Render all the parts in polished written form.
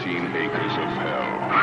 14 acres of hell.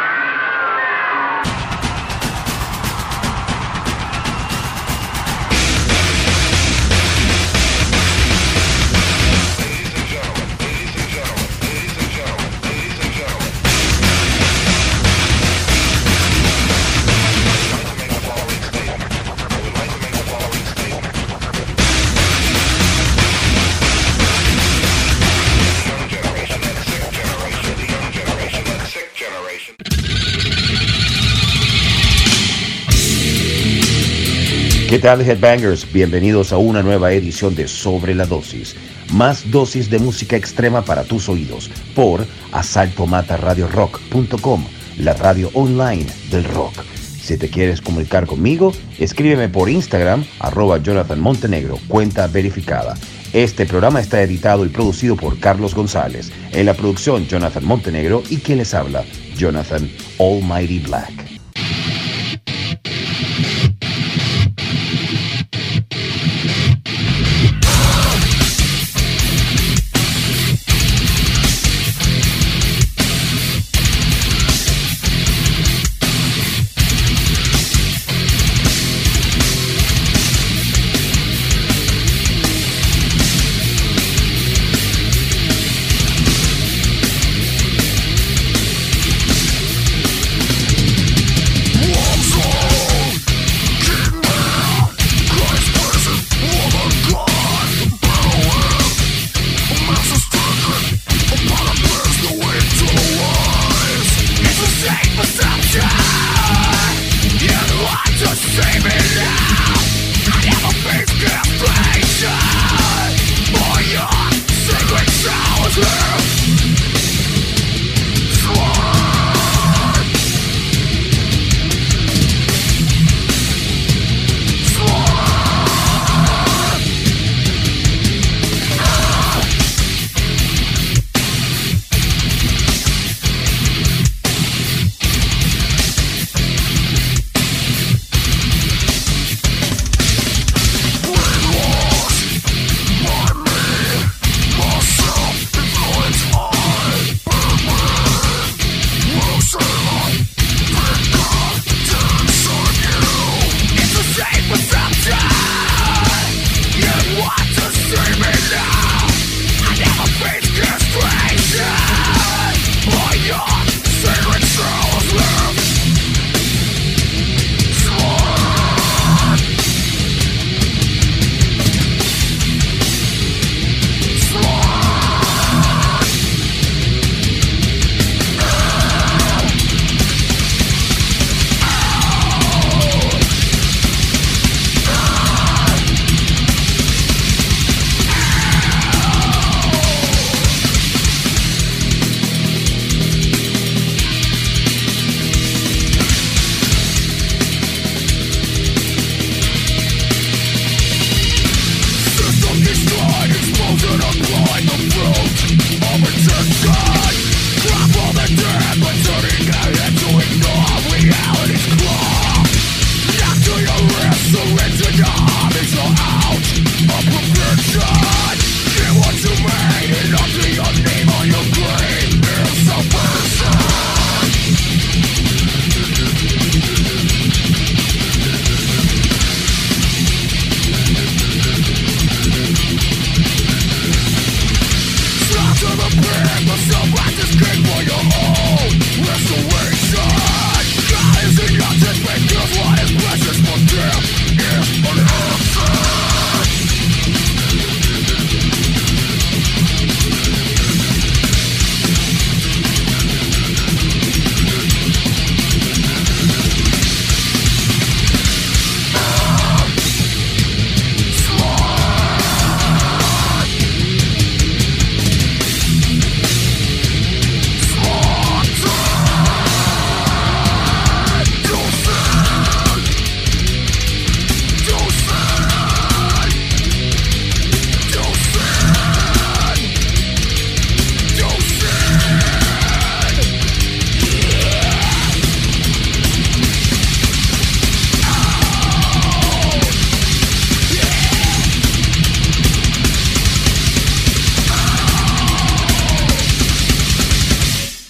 ¿Qué tal, Headbangers? Bienvenidos a una nueva edición de Sobre la Dosis. Más dosis de música extrema para tus oídos por asaltomataradiorock.com, la radio online del rock. Si te quieres comunicar conmigo, escríbeme por Instagram, @JonathanMontenegro, cuenta verificada. Este programa está editado y producido por Carlos González. En la producción, Jonathan Montenegro, y quien les habla, Jonathan Almighty Black.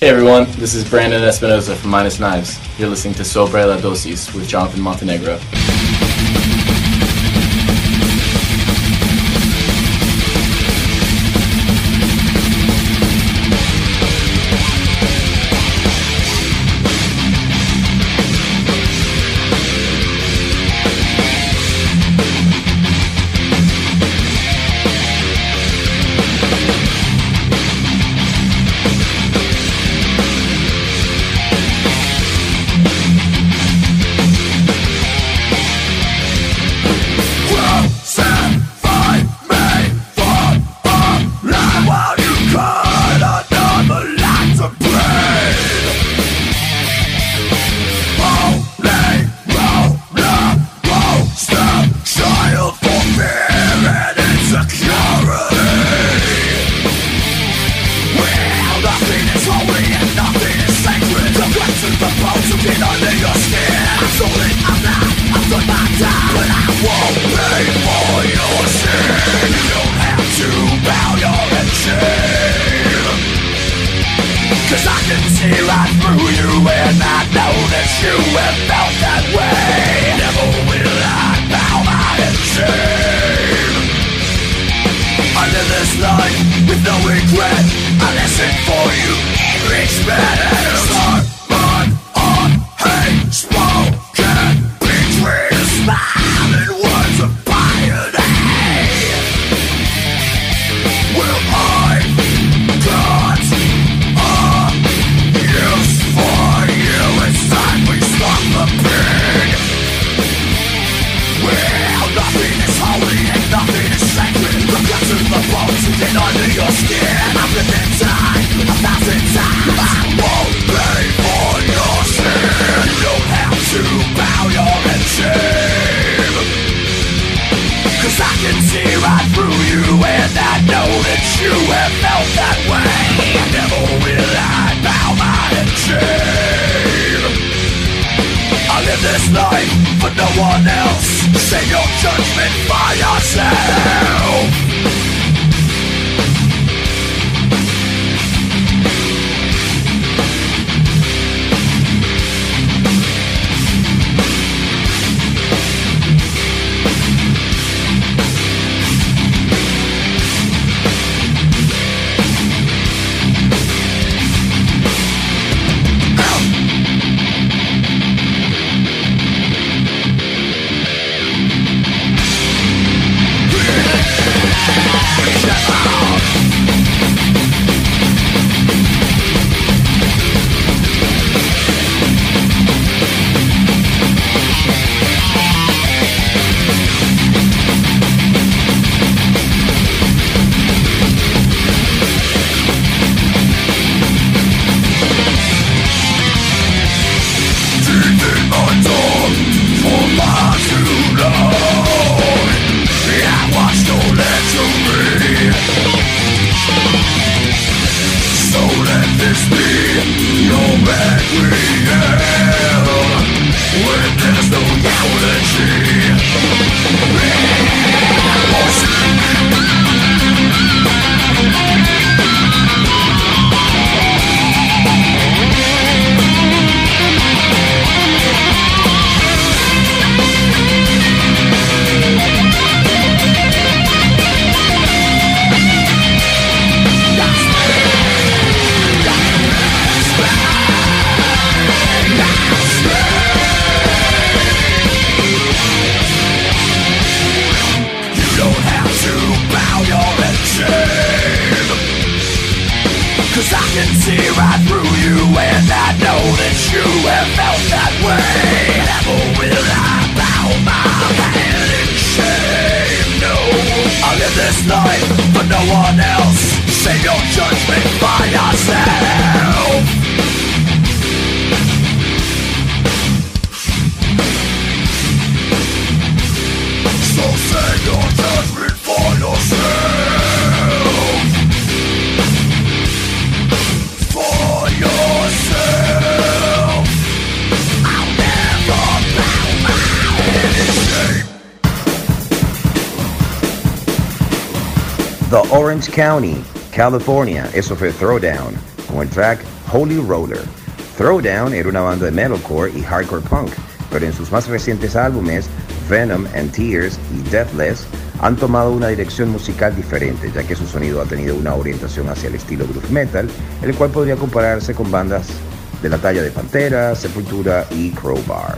Hey everyone, this is Brandon Espinosa from Minus Knives. You're listening to Sobre la Dosis with Jonathan Montenegro. The Orange County, California. Eso fue Throwdown con el track Holy Roller. Throwdown era una banda de metalcore y hardcore punk, pero en sus más recientes álbumes, Venom and Tears y Deathless, han tomado una dirección musical diferente, ya que su sonido ha tenido una orientación hacia el estilo groove metal, el cual podría compararse con bandas de la talla de Pantera, Sepultura y Crowbar.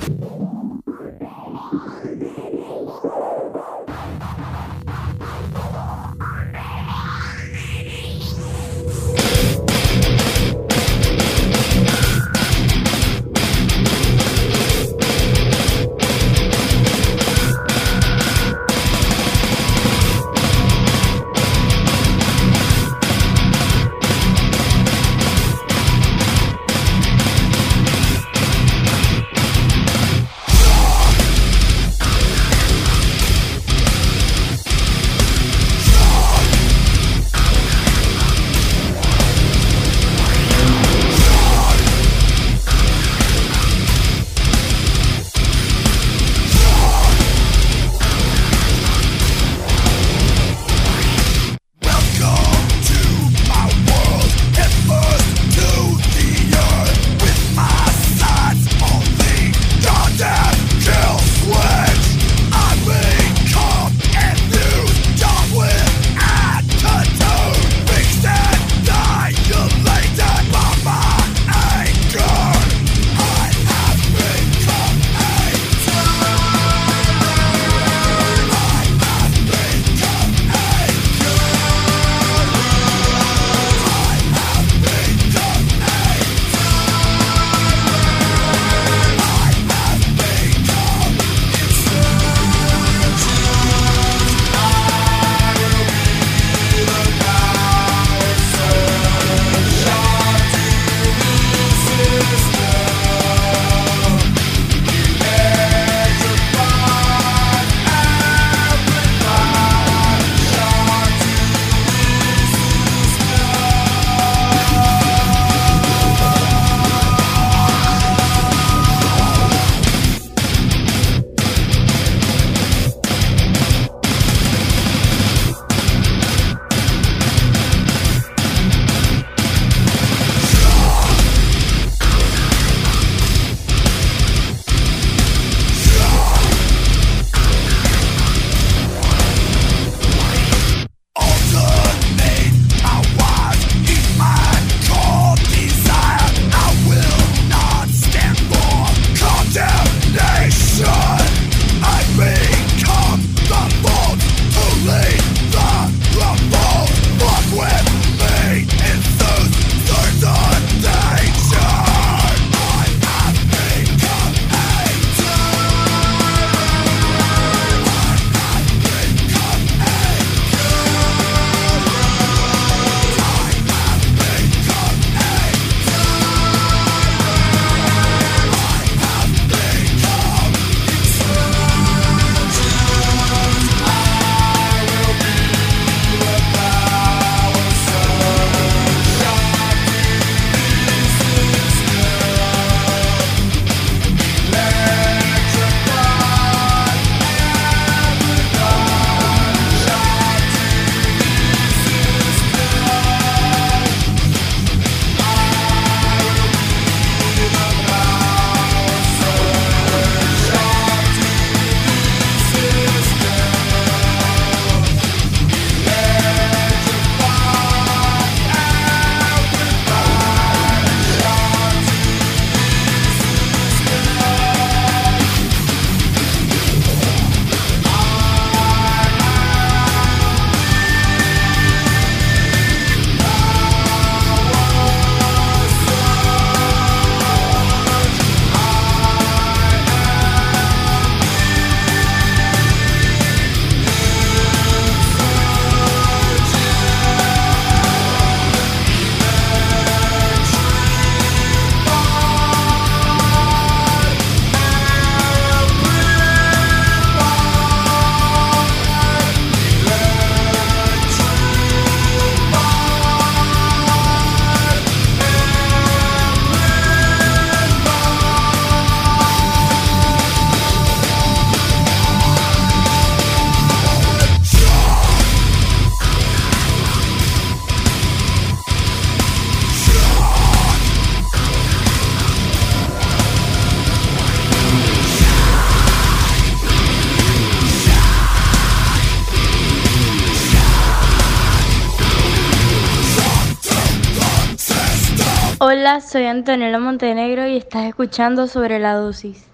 Hola, soy Antonella Montenegro y estás escuchando Sobre la Dosis.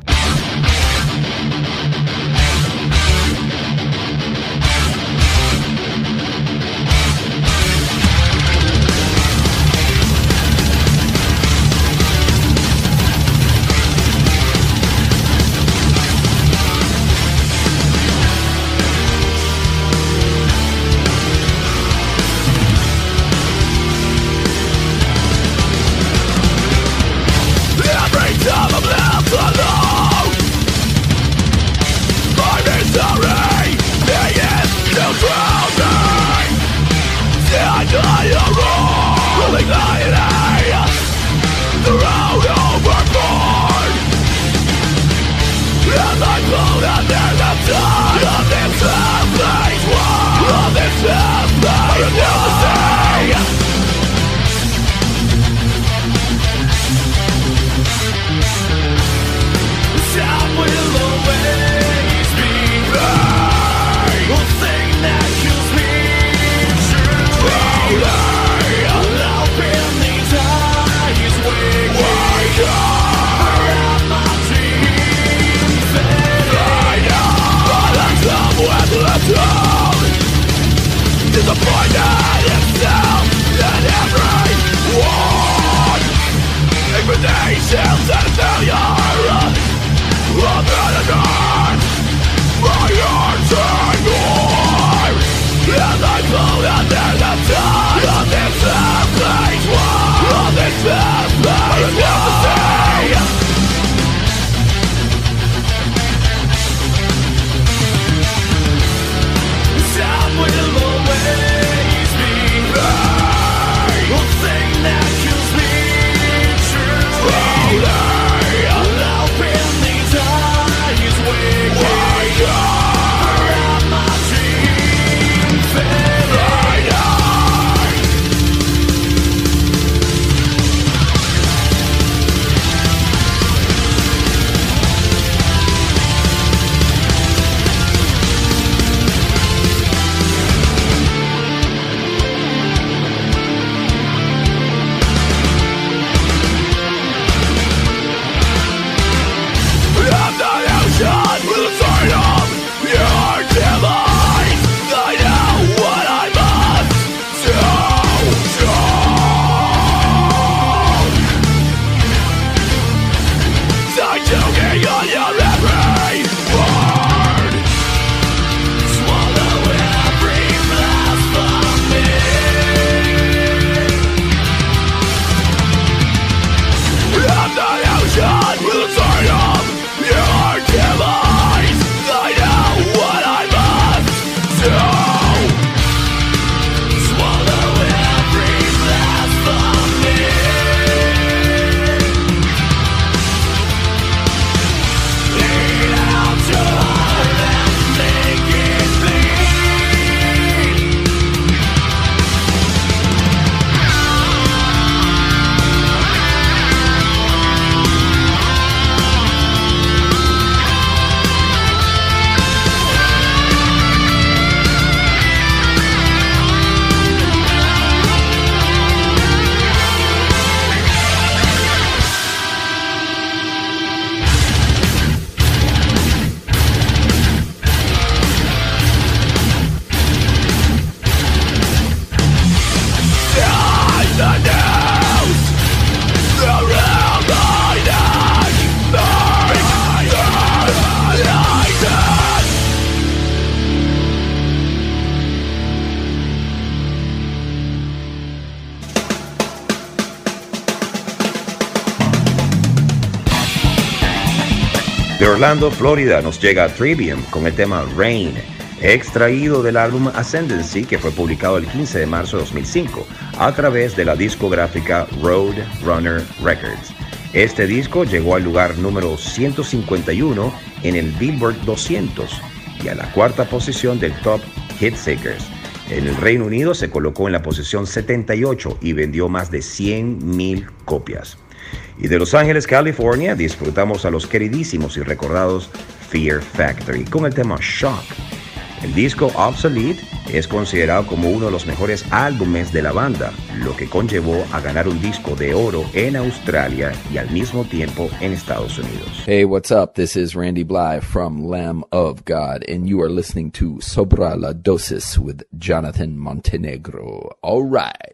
De Orlando, Florida, nos llega Trivium con el tema Rain, extraído del álbum Ascendancy, que fue publicado el 15 de marzo de 2005 a través de la discográfica Roadrunner Records. Este disco llegó al lugar número 151 en el Billboard 200 y a la cuarta posición del Top Hitseekers. En el Reino Unido se colocó en la posición 78 y vendió más de 100,000 copias. Y de Los Ángeles, California, disfrutamos a los queridísimos y recordados Fear Factory con el tema Shock. El disco Obsolete es considerado como uno de los mejores álbumes de la banda, lo que conllevó a ganar un disco de oro en Australia y al mismo tiempo en Estados Unidos. Hey, what's up? This is Randy Blythe from Lamb of God, and you are listening to Sobra la Dosis with Jonathan Montenegro. All right.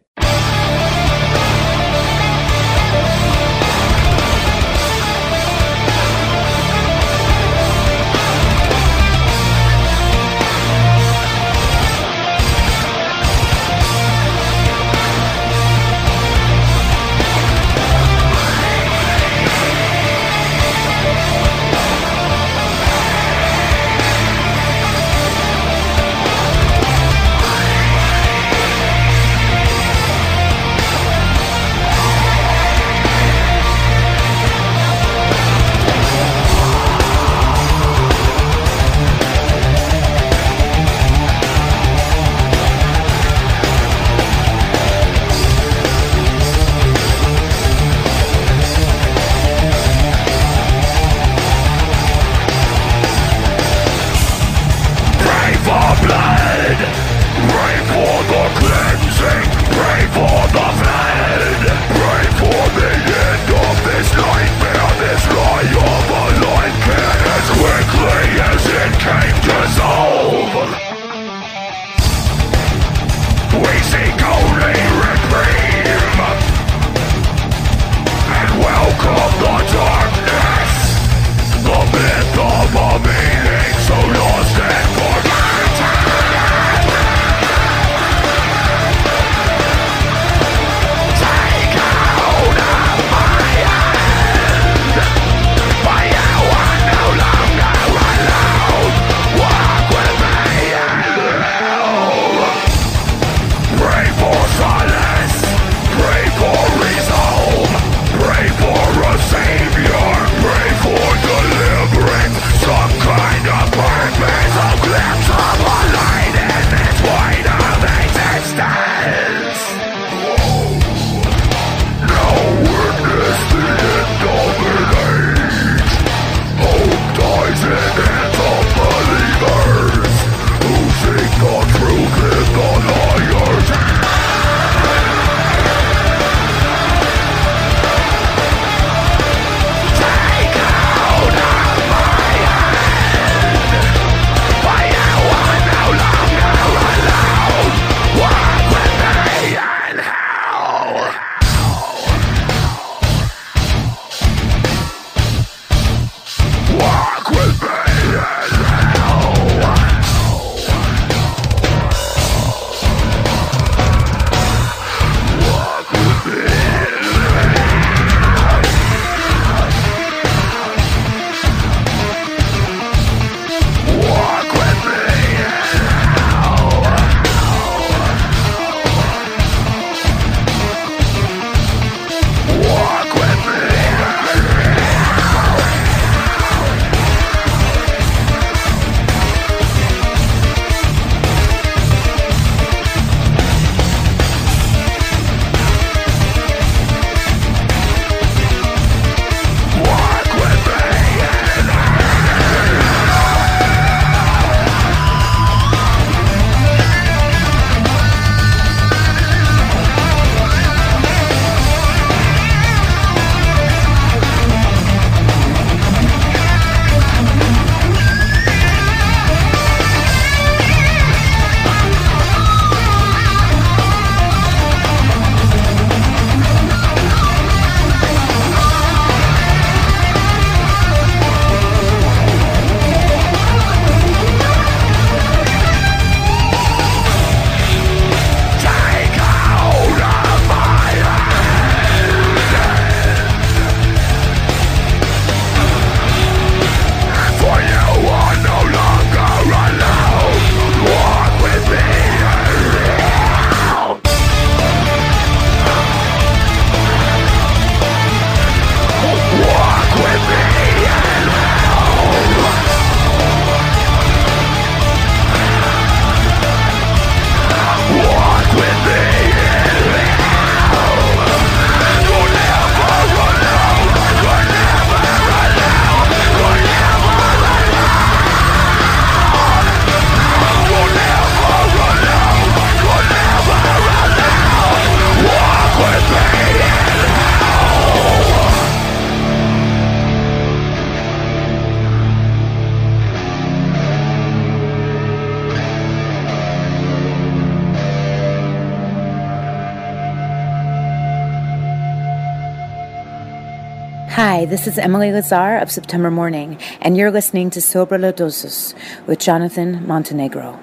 Hi, this is Emily Lazar of September Morning, and you're listening to Sobre la Dosis with Jonathan Montenegro.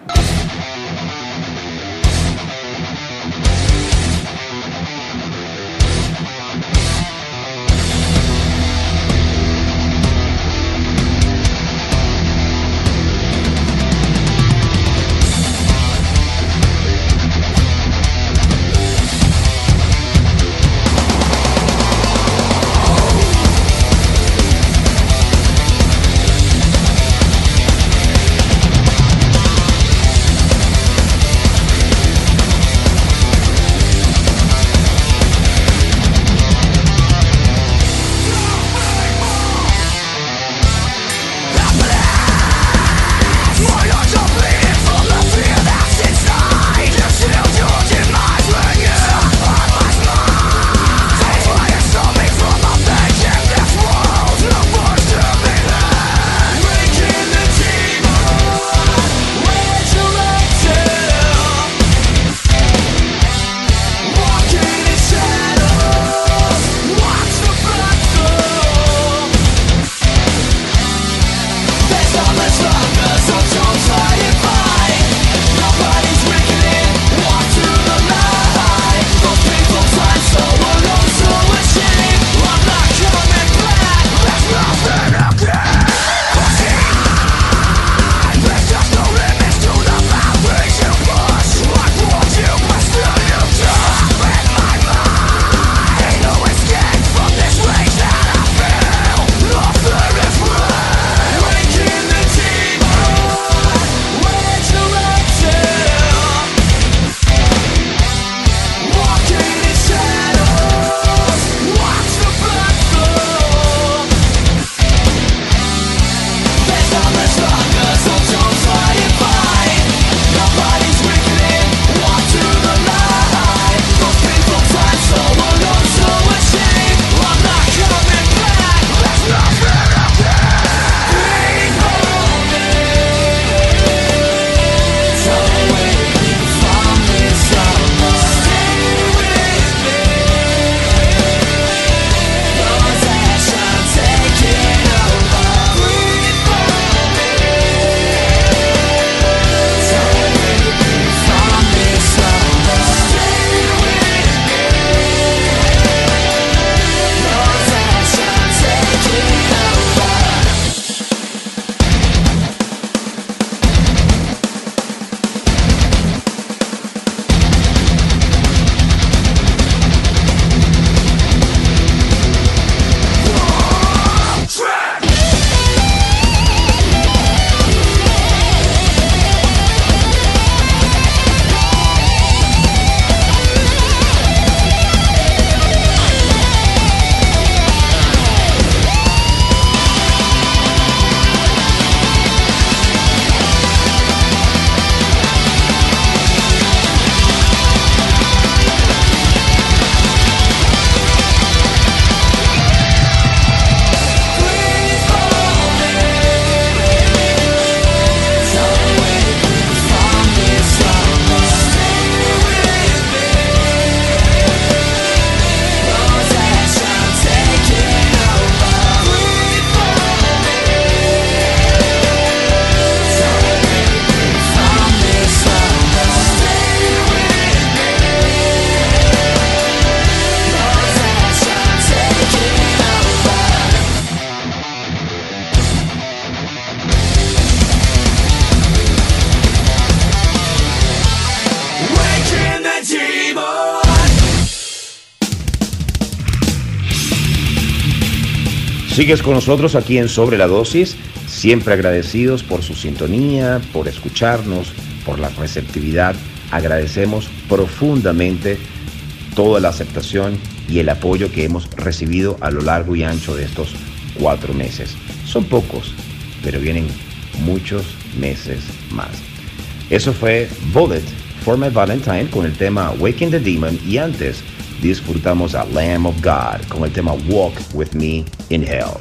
Sigues con nosotros aquí en Sobre la Dosis, siempre agradecidos por su sintonía, por escucharnos, por la receptividad. Agradecemos profundamente toda la aceptación y el apoyo que hemos recibido a lo largo y ancho de estos 4 meses. Son pocos, pero vienen muchos meses más. Eso fue Bullet for My Valentine con el tema Waking the Demon, y antes disfrutamos a Lamb of God con el tema Walk With Me in Hell.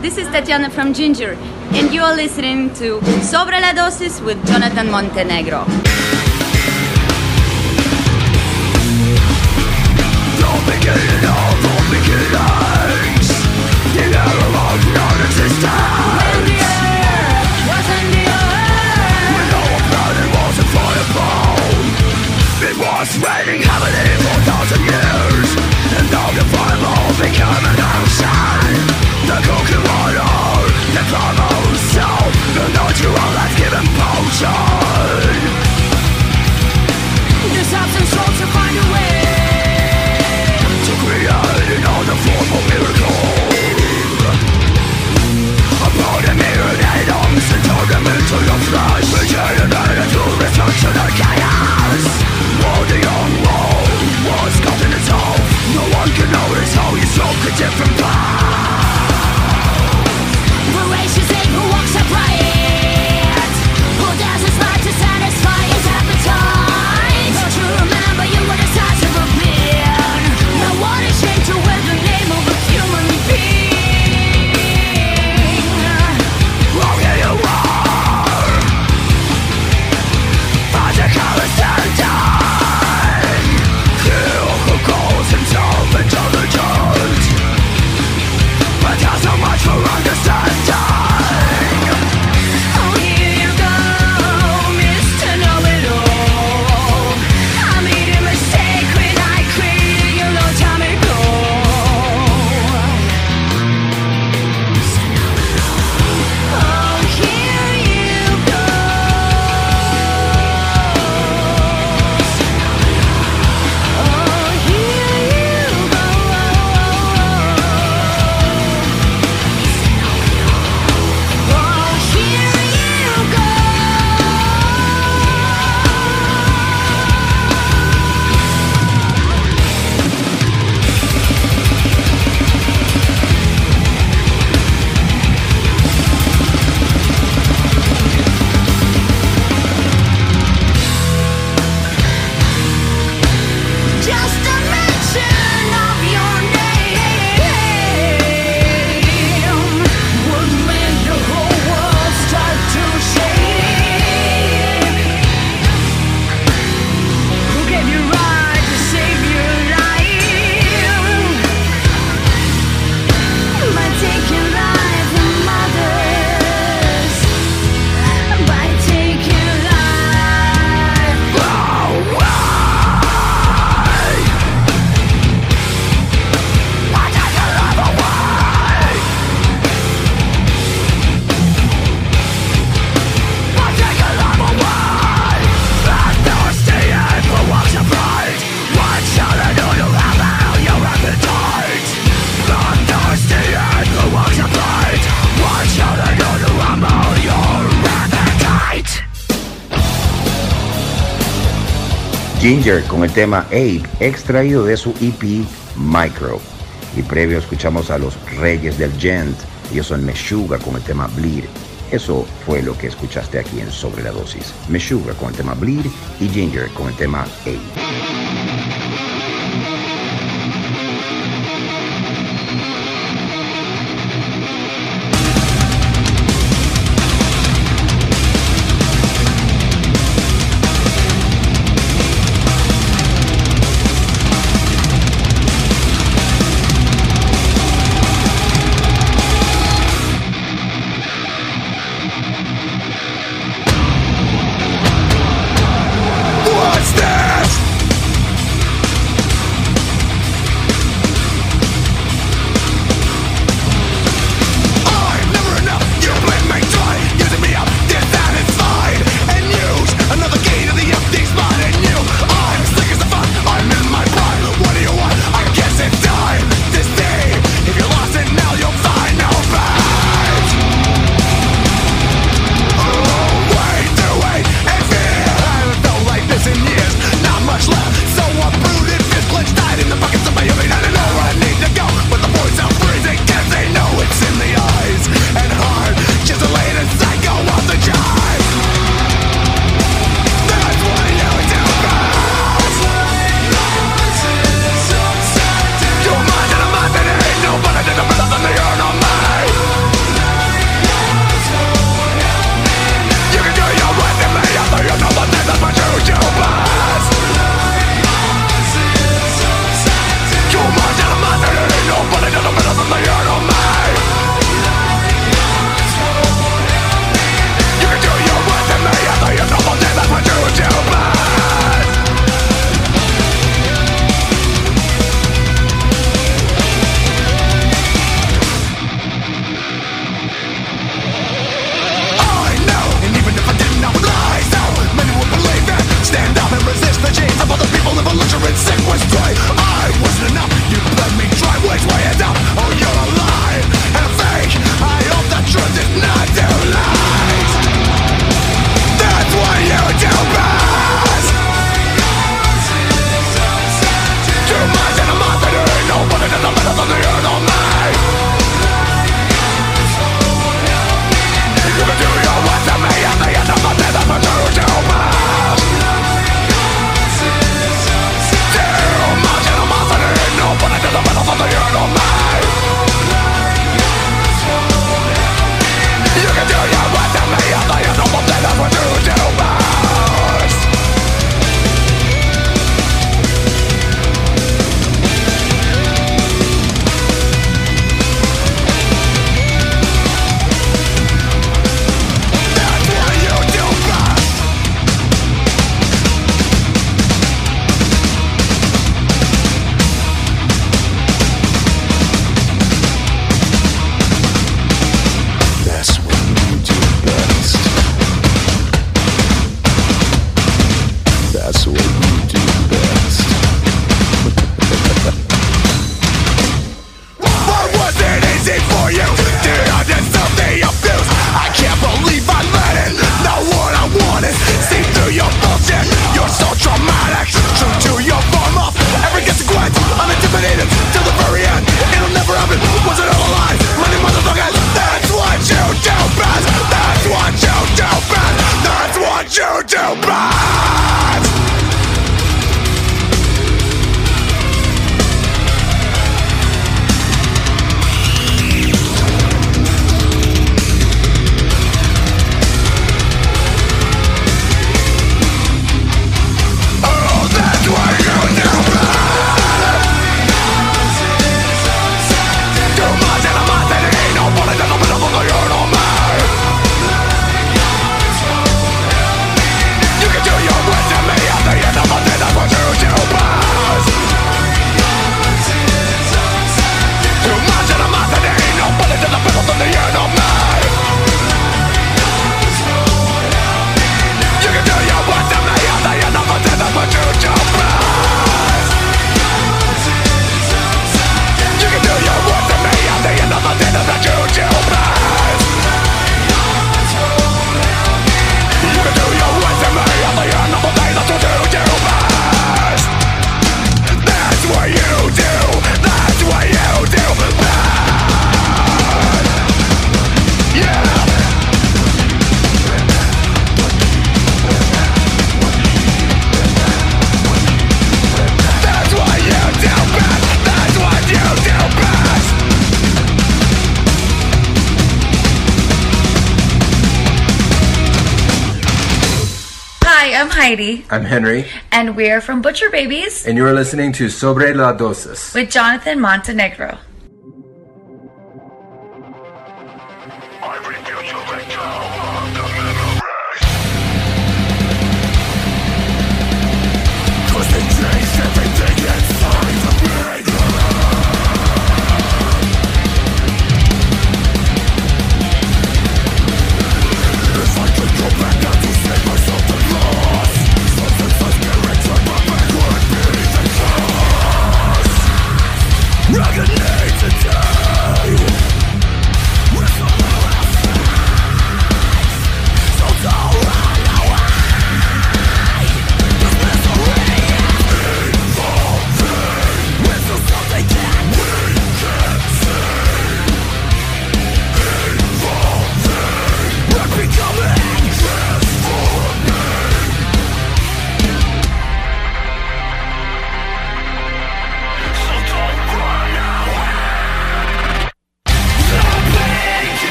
This is Tatiana from Ginger, and you are listening to Sobre la Dosis with Jonathan Montenegro. Don't begin all the beginnings. The arrow of non-existence. When the earth was in the earth, when our planet was a fireball, it was raining heavily for 1,000 years, and now the fireball became an ocean. The cooking water, the primal soul, the natural life-giving potion. The substance wants to find a way to create another form of miracle. Upon a mirrored atoms and turn them into your flesh, regenerated to return to the chaos. While the young world was caught in itself, no one can notice how you struck a different path. Voracious ape who walks upright, who does his life to satisfy his appetite. Don't you remember you were the size of a bear? Now what a shame to wear the name of a human being. Oh, here you are, physical ascending. Kill who calls himself intelligent, but has so much for understanding. Oh, here you go, Mr. Know-it-all. I made a mistake when I created you long time ago. Oh, here you go. Oh, here you go. Just a mention of your name would make the whole world start to shake. Who gave you right to save your life? By taking life from others, by taking life. Ginger con el tema Ape, extraído de su EP Micro. Y previo escuchamos a los Reyes del Gent, ellos son Meshuggah con el tema Bleed. Eso fue lo que escuchaste aquí en Sobre la Dosis. Meshuggah con el tema Bleed y Ginger con el tema Ape. What's this? That's what you do best. Why was it easy for you to understand the abuse? I can't believe I let it. Now what I want is see through your bullshit. You're so traumatic, true to your form of every consequence. I'm intimidated till the very end. It'll never happen. Was it all a lie? Money motherfuckers. That's what you do best. That's what you do best. That's what you do best. I'm Heidi. I'm Henry. And we're from Butcher Babies. And you are listening to Sobre la Dosis with Jonathan Montenegro. Reckoning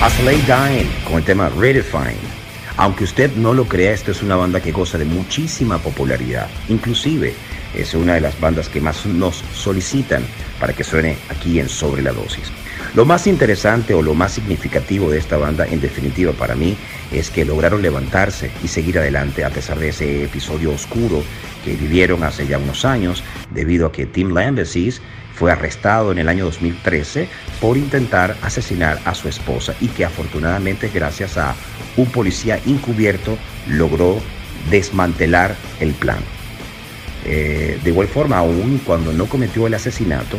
As Lay Dying con el tema Redefine. Aunque usted no lo crea, esta es una banda que goza de muchísima popularidad. Inclusive es una de las bandas que más nos solicitan para que suene aquí en Sobre la Dosis. Lo más interesante o lo más significativo de esta banda, en definitiva para mí, es que lograron levantarse y seguir adelante a pesar de ese episodio oscuro que vivieron hace ya unos años, debido a que Tim Lambesis fue arrestado en el año 2013 por intentar asesinar a su esposa y que afortunadamente, gracias a un policía encubierto, logró desmantelar el plan. De igual forma, aún cuando no cometió el asesinato,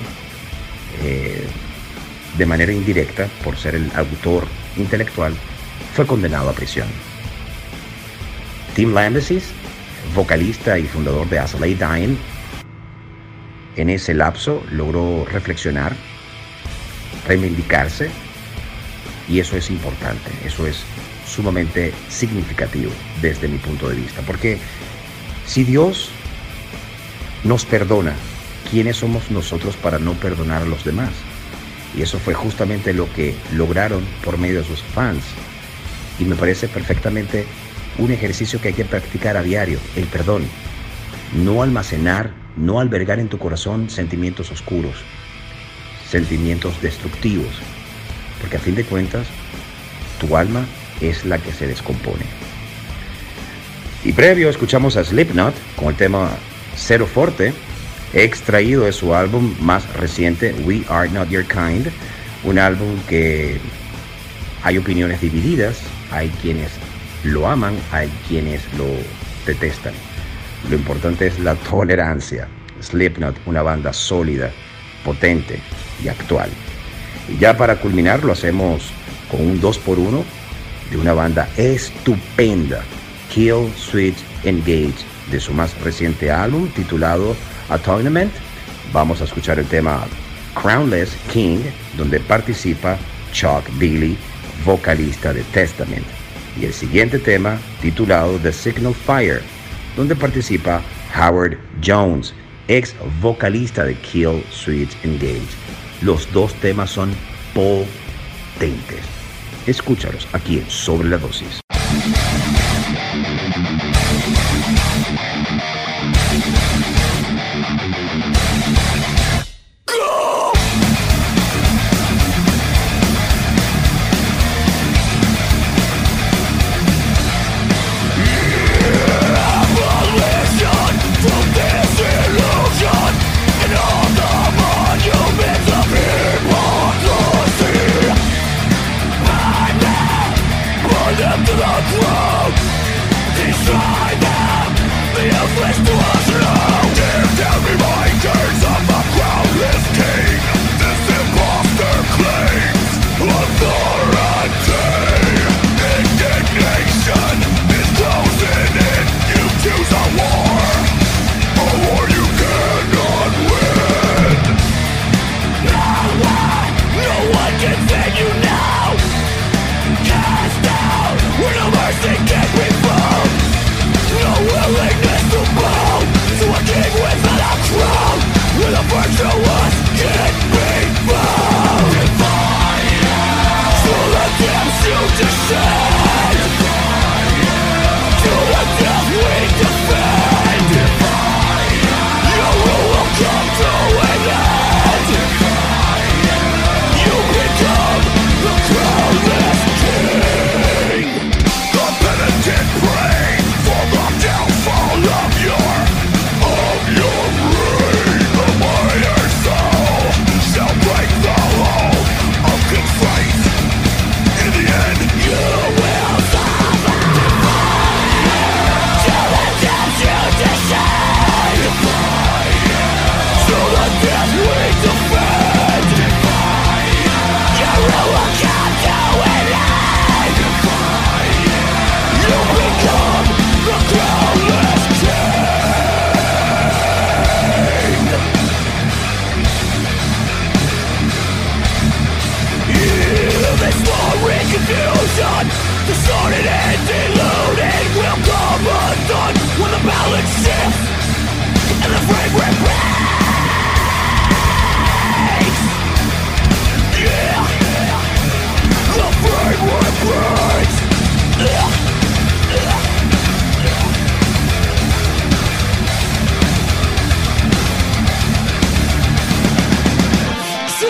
de manera indirecta, por ser el autor intelectual, fue condenado a prisión. Tim Lambesis, vocalista y fundador de As I Lay Dying, en ese lapso logró reflexionar, reivindicarse, y eso es importante, eso es sumamente significativo desde mi punto de vista, porque si Dios nos perdona, ¿quiénes somos nosotros para no perdonar a los demás? Y eso fue justamente lo que lograron por medio de sus fans, y me parece perfectamente un ejercicio que hay que practicar a diario, el perdón. No almacenar, no albergar en tu corazón sentimientos oscuros, sentimientos destructivos, porque a fin de cuentas tu alma es la que se descompone. Y previo escuchamos a Slipknot con el tema Cero Forte, extraído de su álbum más reciente, We Are Not Your Kind, un álbum que hay opiniones divididas, hay quienes lo aman, hay quienes lo detestan. Lo importante es la tolerancia. Slipknot, una banda sólida, potente y actual. Y ya para culminar lo hacemos con un 2x1 de una banda estupenda, Kill Switch Engage, de su más reciente álbum titulado Atonement. Vamos a escuchar el tema Crownless King, donde participa Chuck Billy, vocalista de Testament, y el siguiente tema titulado The Signal Fire, donde participa Howard Jones, ex vocalista de Kill Switch Engage. Los dos temas son potentes. Escúchalos aquí en Sobre la Dosis.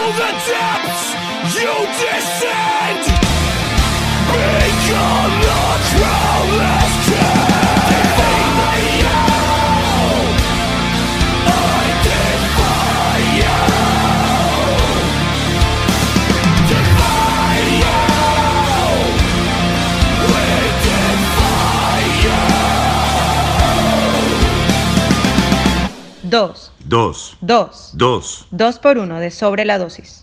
the depths you descend. Become the crownless king. Dos. 2 por 1 de Sobre la Dosis.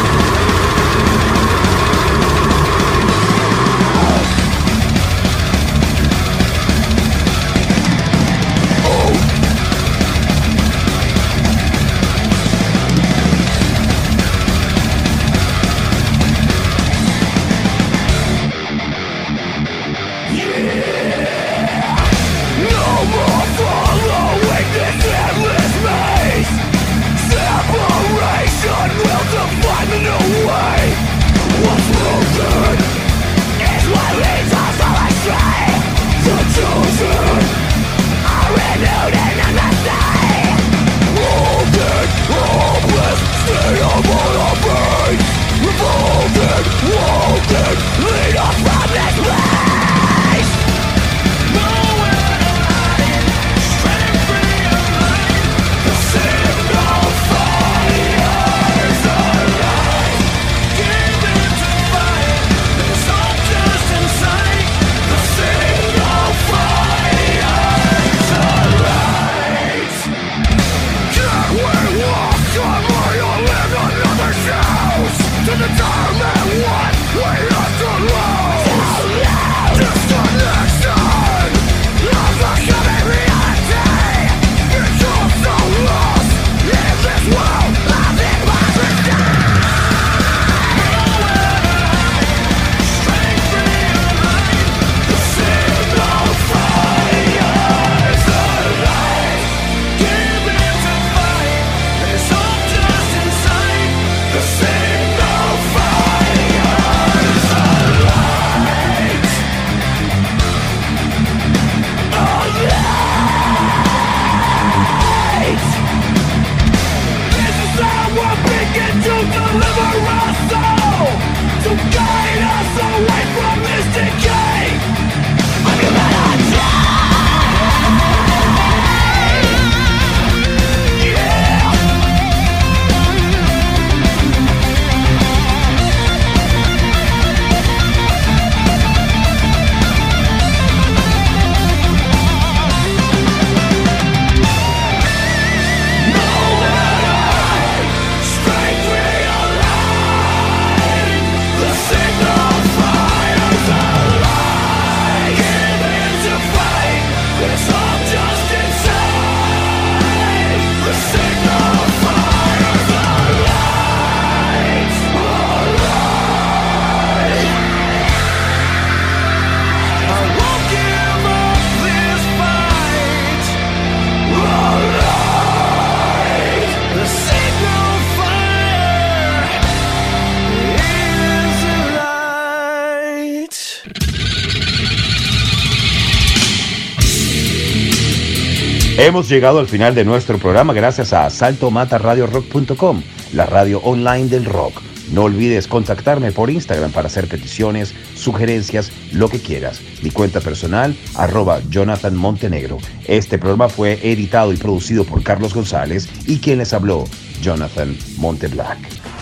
Hemos llegado al final de nuestro programa gracias a saltomataradiorock.com, la radio online del rock. No olvides contactarme por Instagram para hacer peticiones, sugerencias, lo que quieras. Mi cuenta personal, @Jonathan Montenegro. Este programa fue editado y producido por Carlos González y quien les habló, Jonathan Monteblack.